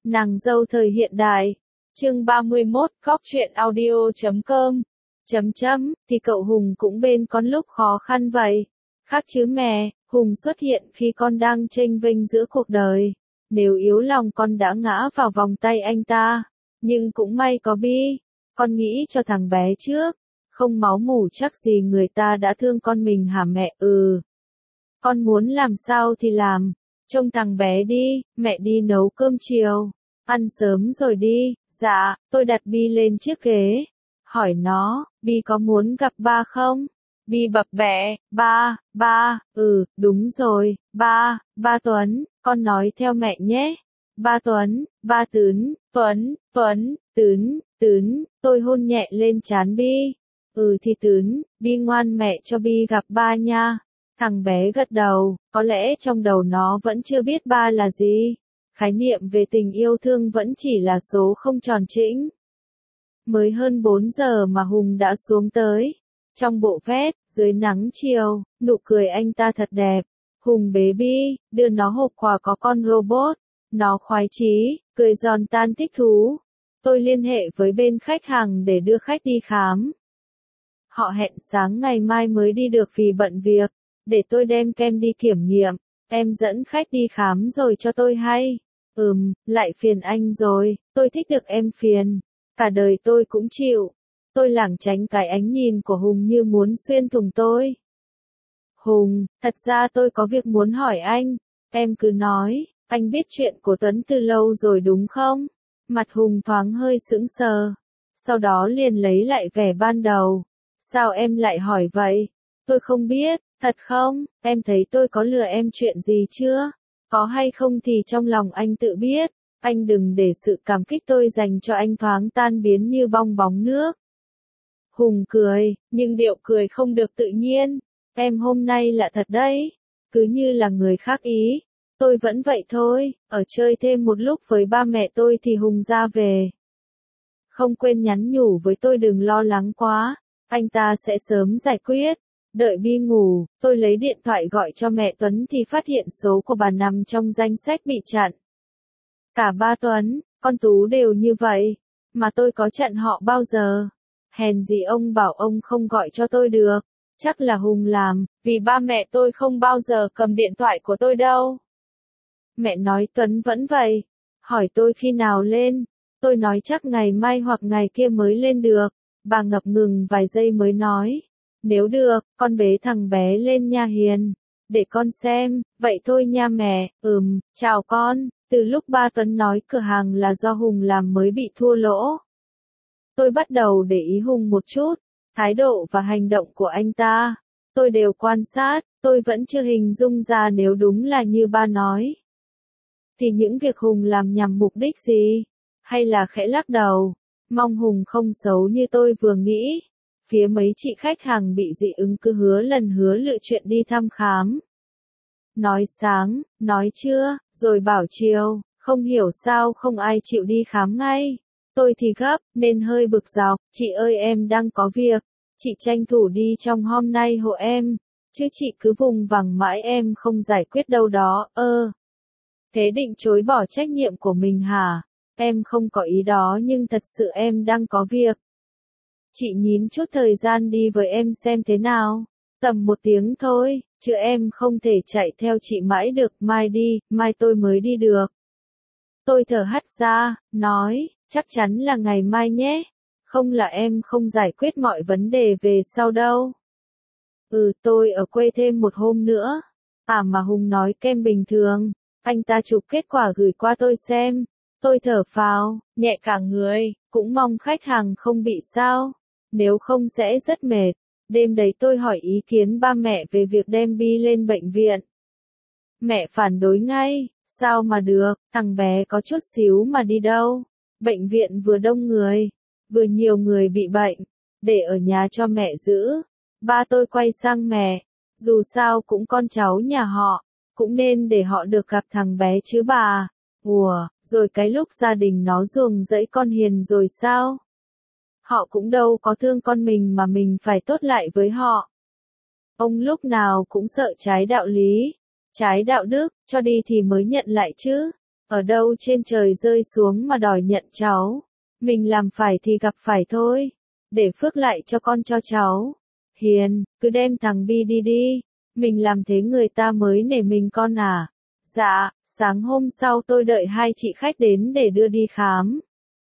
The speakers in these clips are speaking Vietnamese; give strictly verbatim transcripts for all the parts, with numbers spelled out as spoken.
Nàng dâu thời hiện đại. Chương ba mươi mốt, cóc truyện audio chấm com. Chấm chấm, thì cậu Hùng cũng bên con lúc khó khăn vậy. Khác chứ mẹ, Hùng xuất hiện khi con đang chênh vênh giữa cuộc đời. Nếu yếu lòng con đã ngã vào vòng tay anh ta. Nhưng cũng may có Bi. Con nghĩ cho thằng bé trước. Không máu mủ chắc gì người ta đã thương con mình hả mẹ? Ừ. Con muốn làm sao thì làm. Trông thằng bé đi, mẹ đi nấu cơm chiều. Ăn sớm rồi đi. Dạ, tôi đặt Bi lên chiếc ghế. Hỏi nó, Bi có muốn gặp ba không? Bi bập bẹ, ba, ba, ừ, đúng rồi, ba, ba Tuấn, con nói theo mẹ nhé. Ba Tuấn, ba Tứ, Tuấn, Tuấn, Tứ, Tứ, tôi hôn nhẹ lên trán Bi. Ừ thì Tứ, Bi ngoan mẹ cho Bi gặp ba nha. Thằng bé gật đầu, có lẽ trong đầu nó vẫn chưa biết ba là gì. Khái niệm về tình yêu thương vẫn chỉ là số không tròn chỉnh. Mới hơn bốn giờ mà Hùng đã xuống tới. Trong bộ vest, dưới nắng chiều, nụ cười anh ta thật đẹp. Hùng bế Bi, đưa nó hộp quà có con robot. Nó khoái chí, cười giòn tan thích thú. Tôi liên hệ với bên khách hàng để đưa khách đi khám. Họ hẹn sáng ngày mai mới đi được vì bận việc. Để tôi đem kem đi kiểm nghiệm. Em dẫn khách đi khám rồi cho tôi hay. Ừm, lại phiền anh rồi, tôi thích được em phiền. Cả đời tôi cũng chịu. Tôi lảng tránh cái ánh nhìn của Hùng như muốn xuyên thủng tôi. Hùng, thật ra tôi có việc muốn hỏi anh. Em cứ nói, anh biết chuyện của Tuấn từ lâu rồi đúng không? Mặt Hùng thoáng hơi sững sờ. Sau đó liền lấy lại vẻ ban đầu. Sao em lại hỏi vậy? Tôi không biết, thật không? Em thấy tôi có lừa em chuyện gì chưa? Có hay không thì trong lòng anh tự biết. Anh đừng để sự cảm kích tôi dành cho anh thoáng tan biến như bong bóng nước. Hùng cười, nhưng điệu cười không được tự nhiên. Em hôm nay lạ thật đấy. Cứ như là người khác ý. Tôi vẫn vậy thôi, ở chơi thêm một lúc với ba mẹ tôi thì Hùng ra về. Không quên nhắn nhủ với tôi đừng lo lắng quá. Anh ta sẽ sớm giải quyết. Đợi Bi ngủ, tôi lấy điện thoại gọi cho mẹ Tuấn thì phát hiện số của bà nằm trong danh sách bị chặn. Cả ba Tuấn, con Tú đều như vậy, mà tôi có chặn họ bao giờ? Hèn gì ông bảo ông không gọi cho tôi được, chắc là Hùng làm, vì ba mẹ tôi không bao giờ cầm điện thoại của tôi đâu. Mẹ nói Tuấn vẫn vậy, hỏi tôi khi nào lên, tôi nói chắc ngày mai hoặc ngày kia mới lên được, bà ngập ngừng vài giây mới nói. Nếu được, con bế thằng bé lên nha Hiền. Để con xem, vậy thôi nha mẹ, ừm, chào con. Từ lúc ba Tuấn nói cửa hàng là do Hùng làm mới bị thua lỗ. Tôi bắt đầu để ý Hùng một chút, thái độ và hành động của anh ta. Tôi đều quan sát, tôi vẫn chưa hình dung ra nếu đúng là như ba nói. Thì những việc Hùng làm nhằm mục đích gì? Hay là khẽ lắc đầu, mong Hùng không xấu như tôi vừa nghĩ. Phía mấy chị khách hàng bị dị ứng cứ hứa lần hứa lựa chuyện đi thăm khám. Nói sáng, nói trưa, rồi bảo chiều, không hiểu sao không ai chịu đi khám ngay. Tôi thì gấp, nên hơi bực dọc, chị ơi em đang có việc, chị tranh thủ đi trong hôm nay hộ em, chứ chị cứ vùng vằng mãi em không giải quyết đâu đó, ơ. Thế định chối bỏ trách nhiệm của mình hả? Em không có ý đó nhưng thật sự em đang có việc. Chị nhín chút thời gian đi với em xem thế nào. Tầm một tiếng thôi, chứ em không thể chạy theo chị mãi được, mai đi, mai tôi mới đi được. Tôi thở hắt ra, nói, chắc chắn là ngày mai nhé. Không là em không giải quyết mọi vấn đề về sau đâu. Ừ tôi ở quê thêm một hôm nữa. À mà Hùng nói kem bình thường. Anh ta chụp kết quả gửi qua tôi xem. Tôi thở phào, nhẹ cả người, cũng mong khách hàng không bị sao. Nếu không sẽ rất mệt. Đêm đấy tôi hỏi ý kiến ba mẹ về việc đem Bi lên bệnh viện. Mẹ phản đối ngay, sao mà được, thằng bé có chút xíu mà đi đâu. Bệnh viện vừa đông người, vừa nhiều người bị bệnh, để ở nhà cho mẹ giữ. Ba tôi quay sang mẹ, dù sao cũng con cháu nhà họ, cũng nên để họ được gặp thằng bé chứ bà. Ủa, rồi cái lúc gia đình nó ruồng rẫy con Hiền rồi sao? Họ cũng đâu có thương con mình mà mình phải tốt lại với họ. Ông lúc nào cũng sợ trái đạo lý, trái đạo đức, cho đi thì mới nhận lại chứ. ở đâu trên trời rơi xuống mà đòi nhận cháu. Mình làm phải thì gặp phải thôi, để phước lại cho con cho cháu. Hiền, cứ đem thằng Bi đi đi, mình làm thế người ta mới nể mình con à. Dạ, sáng hôm sau tôi đợi hai chị khách đến để đưa đi khám.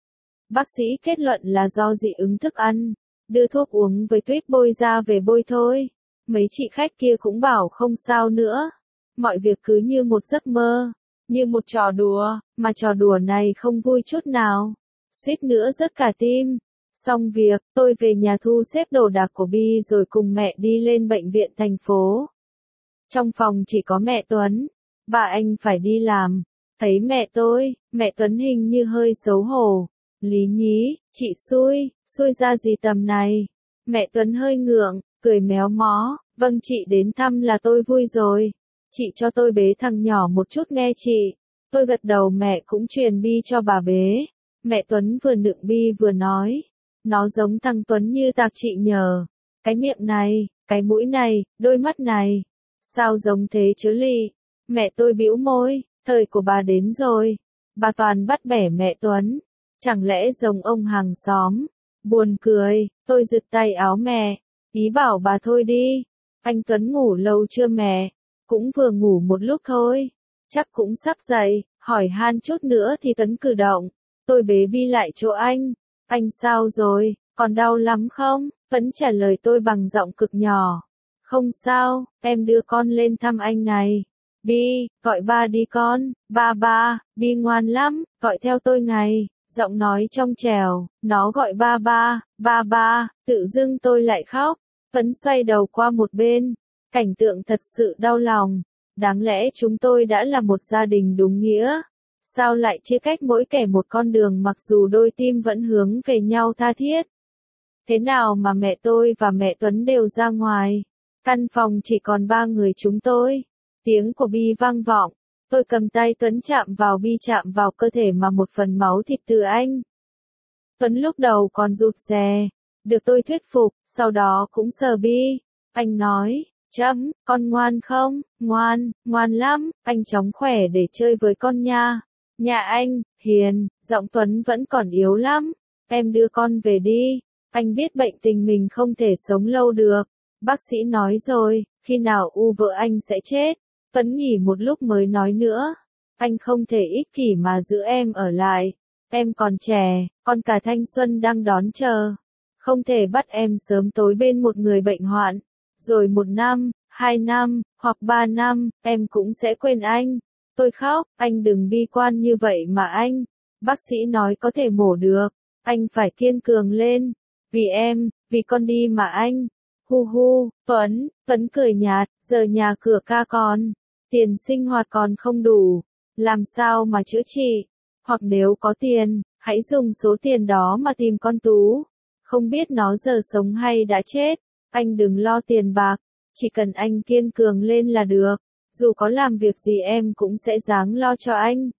Bác sĩ kết luận là do dị ứng thức ăn, đưa thuốc uống với tuyết bôi ra về bôi thôi. Mấy chị khách kia cũng bảo không sao nữa. Mọi việc cứ như một giấc mơ, như một trò đùa, mà trò đùa này không vui chút nào. Suýt nữa rớt cả tim. Xong việc, tôi về nhà thu xếp đồ đạc của Bi rồi cùng mẹ đi lên bệnh viện thành phố. Trong phòng chỉ có mẹ Tuấn. Bà anh phải đi làm. Thấy mẹ tôi, mẹ Tuấn hình như hơi xấu hổ. Lý nhí, chị xui, xui ra gì tầm này. Mẹ Tuấn hơi ngượng, cười méo mó. Vâng, chị đến thăm là tôi vui rồi. Chị cho tôi bế thằng nhỏ một chút nghe chị. Tôi gật đầu, mẹ cũng truyền Bi cho bà bế. Mẹ Tuấn vừa nựng Bi vừa nói. Nó giống thằng Tuấn như tạc chị nhờ. Cái miệng này, cái mũi này, đôi mắt này. Sao giống thế chứ lị? Mẹ tôi bĩu môi, thời của bà đến rồi. Bà toàn bắt bẻ mẹ Tuấn. Chẳng lẽ giống ông hàng xóm? Buồn cười, tôi giật tay áo mẹ. Ý bảo bà thôi đi. Anh Tuấn ngủ lâu chưa mẹ? Cũng vừa ngủ một lúc thôi. Chắc cũng sắp dậy, hỏi han chút nữa thì Tuấn cử động. Tôi bế Bi lại chỗ anh. Anh sao rồi, còn đau lắm không? Tuấn trả lời tôi bằng giọng cực nhỏ. Không sao, em đưa con lên thăm anh này. Bi, gọi ba đi con. Ba ba, Bi ngoan lắm, gọi theo tôi ngày. Giọng nói trong trẻo, nó gọi ba ba, ba ba, tự dưng tôi lại khóc. Tuấn xoay đầu qua một bên. Cảnh tượng thật sự đau lòng. Đáng lẽ chúng tôi đã là một gia đình đúng nghĩa. Sao lại chia cách mỗi kẻ một con đường mặc dù đôi tim vẫn hướng về nhau tha thiết. Thế nào mà mẹ tôi và mẹ Tuấn đều ra ngoài. Căn phòng chỉ còn ba người chúng tôi. Tiếng của Bi vang vọng. Tôi cầm tay Tuấn chạm vào Bi, chạm vào cơ thể mà một phần máu thịt từ anh. Tuấn lúc đầu còn rụt rè. Được tôi thuyết phục, sau đó cũng sờ Bi. Anh nói, chấm, con ngoan không? Ngoan, ngoan lắm, anh chóng khỏe để chơi với con nha. Nhà anh, Hiền, giọng Tuấn vẫn còn yếu lắm. Em đưa con về đi. Anh biết bệnh tình mình không thể sống lâu được. Bác sĩ nói rồi, khi nào u vợ anh sẽ chết. Tuấn nghỉ một lúc mới nói nữa. Anh không thể ích kỷ mà giữ em ở lại. Em còn trẻ, còn cả thanh xuân đang đón chờ. Không thể bắt em sớm tối bên một người bệnh hoạn. Rồi một năm, hai năm, hoặc ba năm, em cũng sẽ quên anh. Tôi khóc, anh đừng bi quan như vậy mà anh. Bác sĩ nói có thể mổ được. Anh phải kiên cường lên. Vì em, vì con đi mà anh. Hu hu, Tuấn, Tuấn cười nhạt, giờ nhà cửa ca còn. Tiền sinh hoạt còn không đủ. Làm sao mà chữa trị? Hoặc nếu có tiền, hãy dùng số tiền đó mà tìm con Tú. Không biết nó giờ sống hay đã chết. Anh đừng lo tiền bạc. Chỉ cần anh kiên cường lên là được. Dù có làm việc gì em cũng sẽ ráng lo cho anh.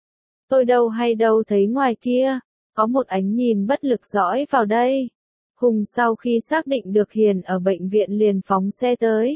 Tôi đâu hay đâu thấy ngoài kia. Có một ánh nhìn bất lực dõi vào đây. Hùng sau khi xác định được Hiền ở bệnh viện liền phóng xe tới.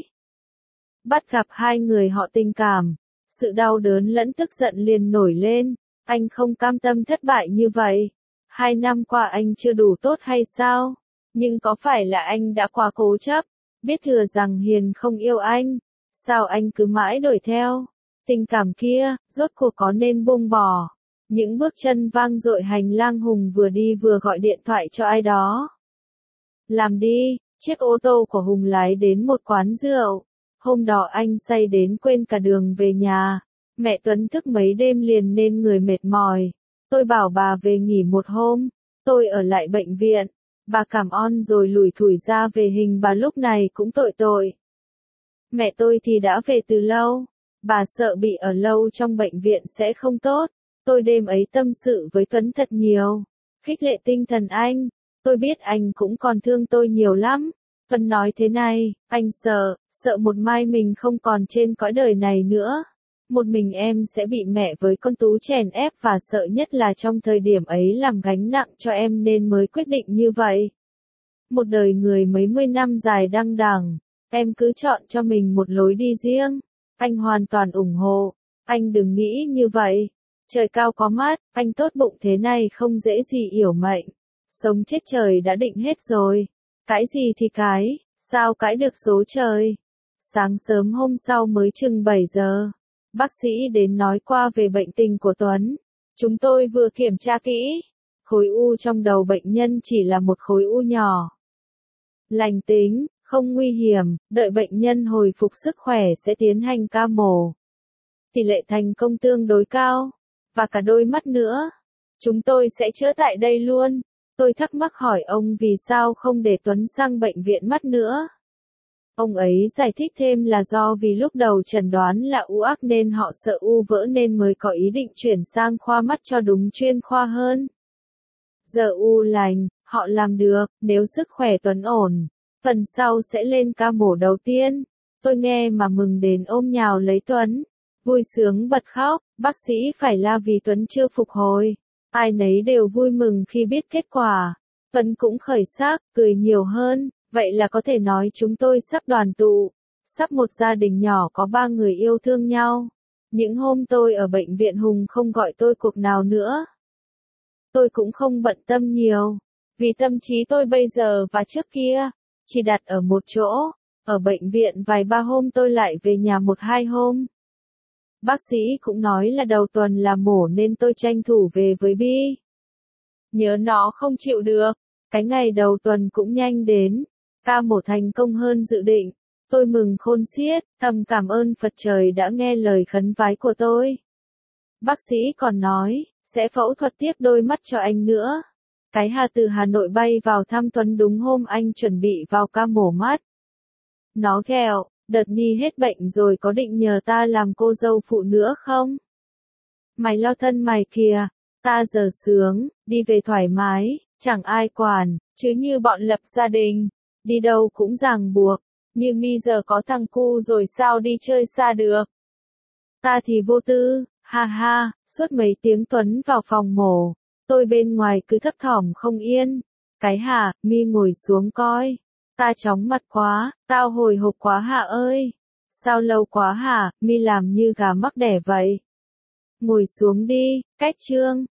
Bắt gặp hai người họ tình cảm. Sự đau đớn lẫn tức giận liền nổi lên. Anh không cam tâm thất bại như vậy. Hai năm qua anh chưa đủ tốt hay sao? Nhưng có phải là anh đã quá cố chấp? Biết thừa rằng Hiền không yêu anh. Sao anh cứ mãi đuổi theo? Tình cảm kia, rốt cuộc có nên buông bỏ? Những bước chân vang dội hành lang, Hùng vừa đi vừa gọi điện thoại cho ai đó. Làm đi, chiếc ô tô của Hùng lái đến một quán rượu. Hôm đó anh say đến quên cả đường về nhà. Mẹ Tuấn thức mấy đêm liền nên người mệt mỏi. Tôi bảo bà về nghỉ một hôm. Tôi ở lại bệnh viện. Bà cảm ơn rồi lủi thủi ra về, hình bà lúc này cũng tội tội. Mẹ tôi thì đã về từ lâu. Bà sợ bị ở lâu trong bệnh viện sẽ không tốt. Tôi đêm ấy tâm sự với Tuấn thật nhiều. Khích lệ tinh thần anh. Tôi biết anh cũng còn thương tôi nhiều lắm. Tuấn nói thế này, anh sợ, sợ một mai mình không còn trên cõi đời này nữa. Một mình em sẽ bị mẹ với con Tú chèn ép, và sợ nhất là trong thời điểm ấy làm gánh nặng cho em nên mới quyết định như vậy. Một đời người mấy mươi năm dài đăng đẳng, em cứ chọn cho mình một lối đi riêng. Anh hoàn toàn ủng hộ. Anh đừng nghĩ như vậy. Trời cao có mắt, anh tốt bụng thế này không dễ gì yểu mệnh. Sống chết trời đã định hết rồi. Cãi gì thì cãi, sao cãi được số trời. Sáng sớm hôm sau mới chừng bảy giờ. Bác sĩ đến nói qua về bệnh tình của Tuấn. Chúng tôi vừa kiểm tra kỹ. Khối u trong đầu bệnh nhân chỉ là một khối u nhỏ. Lành tính, không nguy hiểm, đợi bệnh nhân hồi phục sức khỏe sẽ tiến hành ca mổ. Tỷ lệ thành công tương đối cao. Và cả đôi mắt nữa. Chúng tôi sẽ chữa tại đây luôn. Tôi thắc mắc hỏi ông vì sao không để Tuấn sang bệnh viện mắt nữa. Ông ấy giải thích thêm là do vì lúc đầu chẩn đoán là u ác nên họ sợ u vỡ nên mới có ý định chuyển sang khoa mắt cho đúng chuyên khoa hơn. Giờ u lành, họ làm được, nếu sức khỏe Tuấn ổn. Phần sau sẽ lên ca mổ đầu tiên. Tôi nghe mà mừng đến ôm nhào lấy Tuấn. Vui sướng bật khóc, bác sĩ phải la vì Tuấn chưa phục hồi. Ai nấy đều vui mừng khi biết kết quả. Tuấn cũng khởi sắc, cười nhiều hơn. Vậy là có thể nói chúng tôi sắp đoàn tụ. Sắp một gia đình nhỏ có ba người yêu thương nhau. Những hôm tôi ở bệnh viện Hùng không gọi tôi cuộc nào nữa. Tôi cũng không bận tâm nhiều. Vì tâm trí tôi bây giờ và trước kia, chỉ đặt ở một chỗ. Ở bệnh viện vài ba hôm tôi lại về nhà một hai hôm. Bác sĩ cũng nói là đầu tuần là mổ nên tôi tranh thủ về với Bi. Nhớ nó không chịu được. Cái ngày đầu tuần cũng nhanh đến. Ca mổ thành công hơn dự định. Tôi mừng khôn xiết, thầm cảm ơn Phật trời đã nghe lời khấn vái của tôi. Bác sĩ còn nói, sẽ phẫu thuật tiếp đôi mắt cho anh nữa. Cái Hà từ Hà Nội bay vào thăm Tuấn đúng hôm anh chuẩn bị vào ca mổ mắt. Nó ghẹo, đợt Nhi hết bệnh rồi có định nhờ ta làm cô dâu phụ nữa không? Mày lo thân mày kìa, ta giờ sướng, đi về thoải mái, chẳng ai quản, chứ như bọn lập gia đình, đi đâu cũng ràng buộc, như Mi giờ có thằng cu rồi sao đi chơi xa được. Ta thì vô tư, ha ha, suốt mấy tiếng Tuấn vào phòng mổ, tôi bên ngoài cứ thấp thỏm không yên. Cái Hà, Mi ngồi xuống coi. Ta chóng mặt quá, tao hồi hộp quá Hà ơi. Sao lâu quá hả, Mi làm như gà mắc đẻ vậy. Ngồi xuống đi, cách Trương.